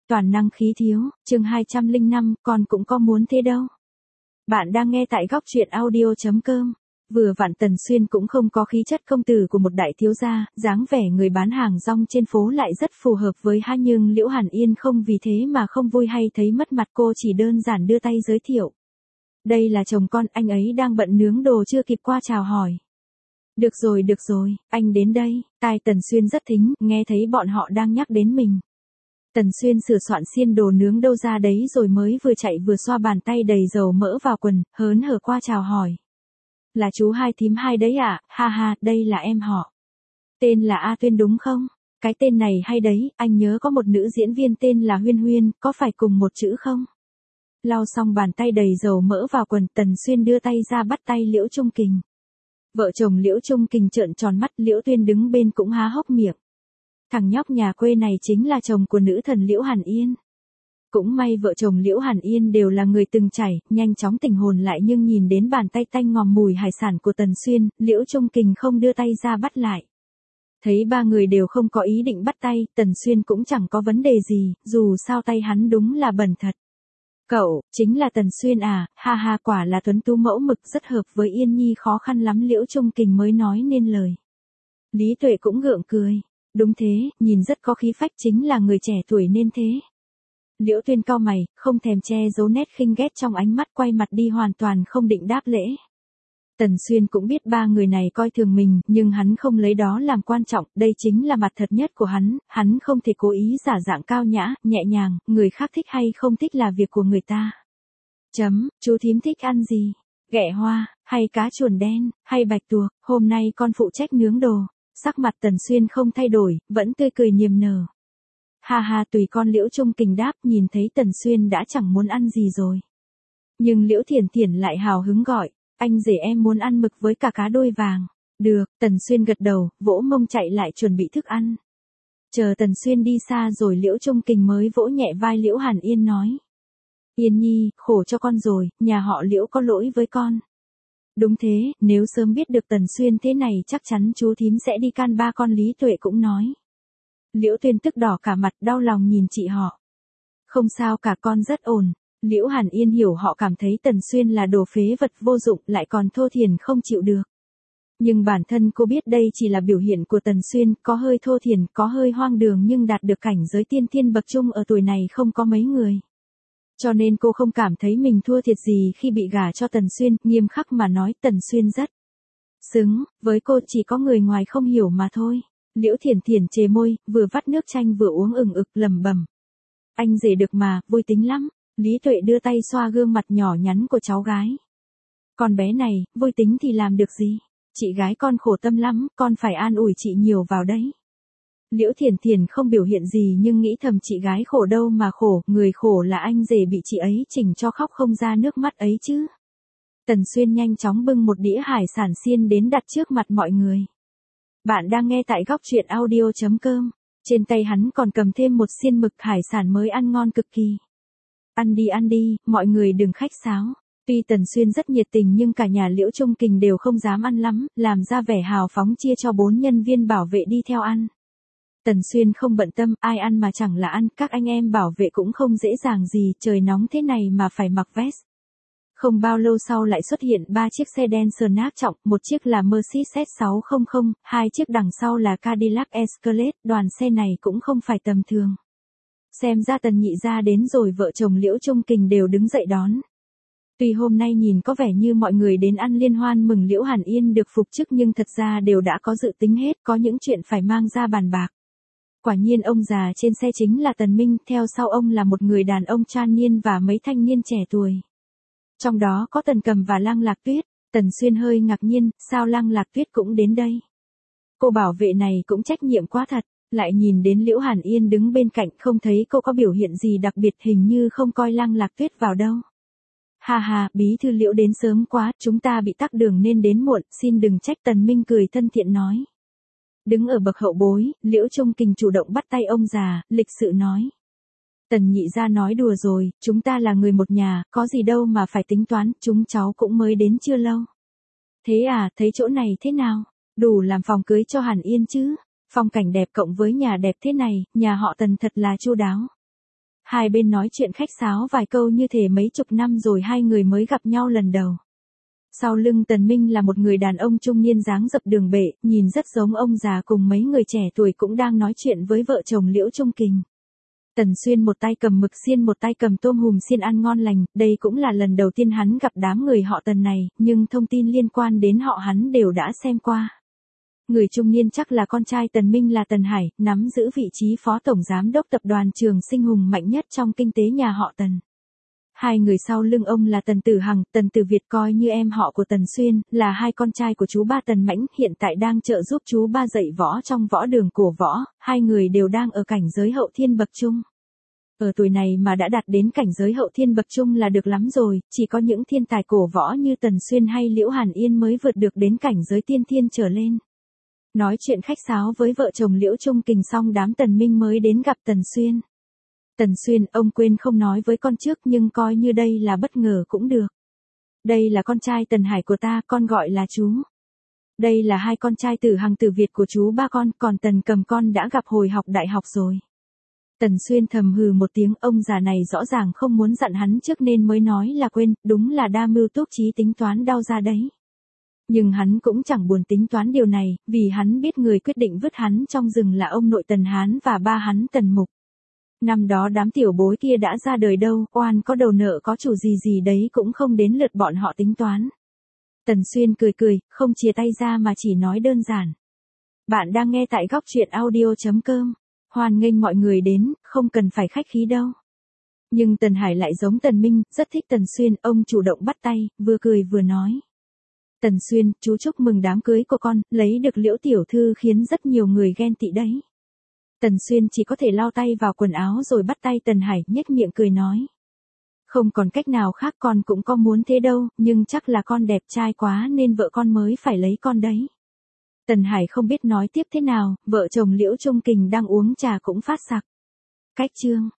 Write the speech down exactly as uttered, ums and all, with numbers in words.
toàn năng khí thiếu, chương hai trăm lẻ năm, con cũng có muốn thế đâu. Bạn đang nghe tại góc truyện audio chấm com. Vừa vặn Tần Xuyên cũng không có khí chất công tử của một đại thiếu gia, dáng vẻ người bán hàng rong trên phố lại rất phù hợp với ha, nhưng Liễu Hàn Yên không vì thế mà không vui hay thấy mất mặt, cô chỉ đơn giản đưa tay giới thiệu. Đây là chồng con, anh ấy đang bận nướng đồ chưa kịp qua chào hỏi. Được rồi được rồi, anh đến đây. Tai Tần Xuyên rất thính, nghe thấy bọn họ đang nhắc đến mình. Tần Xuyên sửa soạn xiên đồ nướng đâu ra đấy rồi mới vừa chạy vừa xoa bàn tay đầy dầu mỡ vào quần, hớn hở qua chào hỏi. Là chú hai thím hai đấy ạ, à? Ha ha, đây là em họ. Tên là A Tuyên đúng không? Cái tên này hay đấy, anh nhớ có một nữ diễn viên tên là Huyên Huyên, có phải cùng một chữ không? Lau xong bàn tay đầy dầu mỡ vào quần, Tần Xuyên đưa tay ra bắt tay Liễu Trung Kình. Vợ chồng Liễu Trung Kình trợn tròn mắt, Liễu Tuyên đứng bên cũng há hốc miệng. Thằng nhóc nhà quê này chính là chồng của nữ thần Liễu Hàn Yên. Cũng may vợ chồng Liễu Hàn Yên đều là người từng trải, nhanh chóng tỉnh hồn lại, nhưng nhìn đến bàn tay tanh ngòm mùi hải sản của Tần Xuyên, Liễu Trung Kình không đưa tay ra bắt lại. Thấy ba người đều không có ý định bắt tay, Tần Xuyên cũng chẳng có vấn đề gì, dù sao tay hắn đúng là bẩn thật. Cậu, chính là Tần Xuyên à, ha ha, quả là tuấn tú mẫu mực, rất hợp với Yên Nhi, khó khăn lắm Liễu Trung Kình mới nói nên lời. Lý Tuệ cũng gượng cười. Đúng thế, nhìn rất có khí phách, chính là người trẻ tuổi nên thế. Liễu Tuyên cau mày, không thèm che giấu nét khinh ghét trong ánh mắt, quay mặt đi hoàn toàn không định đáp lễ. Tần Xuyên cũng biết ba người này coi thường mình, nhưng hắn không lấy đó làm quan trọng, đây chính là mặt thật nhất của hắn, hắn không thể cố ý giả dạng cao nhã, nhẹ nhàng, người khác thích hay không thích là việc của người ta. Chấm, chú thím thích ăn gì? Ghẹ hoa, hay cá chuồn đen, hay bạch tuộc, hôm nay con phụ trách nướng đồ. Sắc mặt Tần Xuyên không thay đổi, vẫn tươi cười niềm nở. Ha ha, tùy con, Liễu Trung Kình đáp, nhìn thấy Tần Xuyên đã chẳng muốn ăn gì rồi. Nhưng Liễu Thiển Thiển lại hào hứng gọi, anh rể em muốn ăn mực với cả cá đôi vàng. Được, Tần Xuyên gật đầu, vỗ mông chạy lại chuẩn bị thức ăn. Chờ Tần Xuyên đi xa rồi Liễu Trung Kình mới vỗ nhẹ vai Liễu Hàn Yên nói. Yên Nhi, khổ cho con rồi, nhà họ Liễu có lỗi với con. Đúng thế, nếu sớm biết được Tần Xuyên thế này chắc chắn chú thím sẽ đi can ba con, Lý Tuệ cũng nói. Liễu Tuyên tức đỏ cả mặt, đau lòng nhìn chị họ. Không sao cả, con rất ổn. Liễu Hàn Yên hiểu họ cảm thấy Tần Xuyên là đồ phế vật vô dụng, lại còn thô thiển không chịu được. Nhưng bản thân cô biết đây chỉ là biểu hiện của Tần Xuyên, có hơi thô thiển, có hơi hoang đường, nhưng đạt được cảnh giới tiên thiên bậc trung ở tuổi này không có mấy người. Cho nên cô không cảm thấy mình thua thiệt gì khi bị gả cho Tần Xuyên, nghiêm khắc mà nói Tần Xuyên rất xứng, với cô chỉ có người ngoài không hiểu mà thôi. Liễu Thiển Thiển chề môi, vừa vắt nước chanh vừa uống ừng ực lẩm bẩm. Anh rể được mà, vui tính lắm. Lý Tuệ đưa tay xoa gương mặt nhỏ nhắn của cháu gái. Con bé này, vui tính thì làm được gì? Chị gái con khổ tâm lắm, con phải an ủi chị nhiều vào đấy. Liễu Thiển Thiển không biểu hiện gì nhưng nghĩ thầm chị gái khổ đâu mà khổ, người khổ là anh rể bị chị ấy chỉnh cho khóc không ra nước mắt ấy chứ. Tần Xuyên nhanh chóng bưng một đĩa hải sản xiên đến đặt trước mặt mọi người. Bạn đang nghe tại góc truyện audio chấm com. Trên tay hắn còn cầm thêm một xiên mực hải sản mới ăn ngon cực kỳ. Ăn đi ăn đi, mọi người đừng khách sáo. Tuy Tần Xuyên rất nhiệt tình nhưng cả nhà Liễu Trung Kình đều không dám ăn lắm, làm ra vẻ hào phóng chia cho bốn nhân viên bảo vệ đi theo ăn. Tần Xuyên không bận tâm, ai ăn mà chẳng là ăn, các anh em bảo vệ cũng không dễ dàng gì, trời nóng thế này mà phải mặc vest. Không bao lâu sau lại xuất hiện ba chiếc xe đen Snap trọng, một chiếc là Mercedes sáu trăm, hai chiếc đằng sau là Cadillac Escalade, đoàn xe này cũng không phải tầm thường. Xem ra Tần nhị gia đến rồi, vợ chồng Liễu Trung Kình đều đứng dậy đón. Tuy hôm nay nhìn có vẻ như mọi người đến ăn liên hoan mừng Liễu Hàn Yên được phục chức nhưng thật ra đều đã có dự tính hết, có những chuyện phải mang ra bàn bạc. Quả nhiên ông già trên xe chính là Tần Minh, theo sau ông là một người đàn ông tran niên và mấy thanh niên trẻ tuổi. Trong đó có Tần Cầm và Lăng Lạc Tuyết. Tần Xuyên hơi ngạc nhiên, sao Lăng Lạc Tuyết cũng đến đây? Cô bảo vệ này cũng trách nhiệm quá thật, lại nhìn đến Liễu Hàn Yên đứng bên cạnh, không thấy cô có biểu hiện gì đặc biệt, hình như không coi Lăng Lạc Tuyết vào đâu. Ha ha, bí thư Liễu đến sớm quá, chúng ta bị tắc đường nên đến muộn, xin đừng trách, Tần Minh cười thân thiện nói. Đứng ở bậc hậu bối, Liễu Trung Kình chủ động bắt tay ông già, lịch sự nói. Tần nhị gia nói đùa rồi, chúng ta là người một nhà, có gì đâu mà phải tính toán, chúng cháu cũng mới đến chưa lâu. Thế à, thấy chỗ này thế nào? Đủ làm phòng cưới cho Hàn Yên chứ? Phong cảnh đẹp cộng với nhà đẹp thế này, nhà họ Tần thật là chu đáo. Hai bên nói chuyện khách sáo vài câu như thể mấy chục năm rồi hai người mới gặp nhau lần đầu. Sau lưng Tần Minh là một người đàn ông trung niên dáng dấp đường bệ, nhìn rất giống ông già cùng mấy người trẻ tuổi cũng đang nói chuyện với vợ chồng Liễu Trung Kình. Tần Xuyên một tay cầm mực xiên một tay cầm tôm hùm xiên ăn ngon lành, đây cũng là lần đầu tiên hắn gặp đám người họ Tần này, nhưng thông tin liên quan đến họ hắn đều đã xem qua. Người trung niên chắc là con trai Tần Minh là Tần Hải, nắm giữ vị trí phó tổng giám đốc tập đoàn Trường Sinh hùng mạnh nhất trong kinh tế nhà họ Tần. Hai người sau lưng ông là Tần Tử Hằng, Tần Tử Việt coi như em họ của Tần Xuyên, là hai con trai của chú ba Tần Mãnh, hiện tại đang trợ giúp chú ba dạy võ trong võ đường cổ võ, hai người đều đang ở cảnh giới hậu thiên bậc trung. Ở tuổi này mà đã đạt đến cảnh giới hậu thiên bậc trung là được lắm rồi, chỉ có những thiên tài cổ võ như Tần Xuyên hay Liễu Hàn Yên mới vượt được đến cảnh giới tiên thiên trở lên. Nói chuyện khách sáo với vợ chồng Liễu Trung Kình xong đám Tần Minh mới đến gặp Tần Xuyên. Tần Xuyên, ông quên không nói với con trước nhưng coi như đây là bất ngờ cũng được. Đây là con trai Tần Hải của ta, con gọi là chú. Đây là hai con trai Tử Hằng Tử Việt của chú ba con, còn Tần Cầm con đã gặp hồi học đại học rồi. Tần Xuyên thầm hừ một tiếng, ông già này rõ ràng không muốn dặn hắn trước nên mới nói là quên, đúng là đa mưu túc trí tính toán đau ra đấy. Nhưng hắn cũng chẳng buồn tính toán điều này, vì hắn biết người quyết định vứt hắn trong rừng là ông nội Tần Hán và ba hắn Tần Mục. Năm đó đám tiểu bối kia đã ra đời đâu, oan có đầu nợ có chủ gì gì đấy cũng không đến lượt bọn họ tính toán. Tần Xuyên cười cười, không chia tay ra mà chỉ nói đơn giản. Bạn đang nghe tại góc truyện audio chấm com. Hoan nghênh mọi người đến, không cần phải khách khí đâu. Nhưng Tần Hải lại giống Tần Minh, rất thích Tần Xuyên, ông chủ động bắt tay, vừa cười vừa nói. Tần Xuyên, chú chúc mừng đám cưới của con, lấy được Liễu tiểu thư khiến rất nhiều người ghen tị đấy. Tần Xuyên chỉ có thể lau tay vào quần áo rồi bắt tay Tần Hải, nhếch miệng cười nói. Không còn cách nào khác, con cũng có muốn thế đâu, nhưng chắc là con đẹp trai quá nên vợ con mới phải lấy con đấy. Tần Hải không biết nói tiếp thế nào, vợ chồng Liễu Trung Kình đang uống trà cũng phát sặc. Cách chương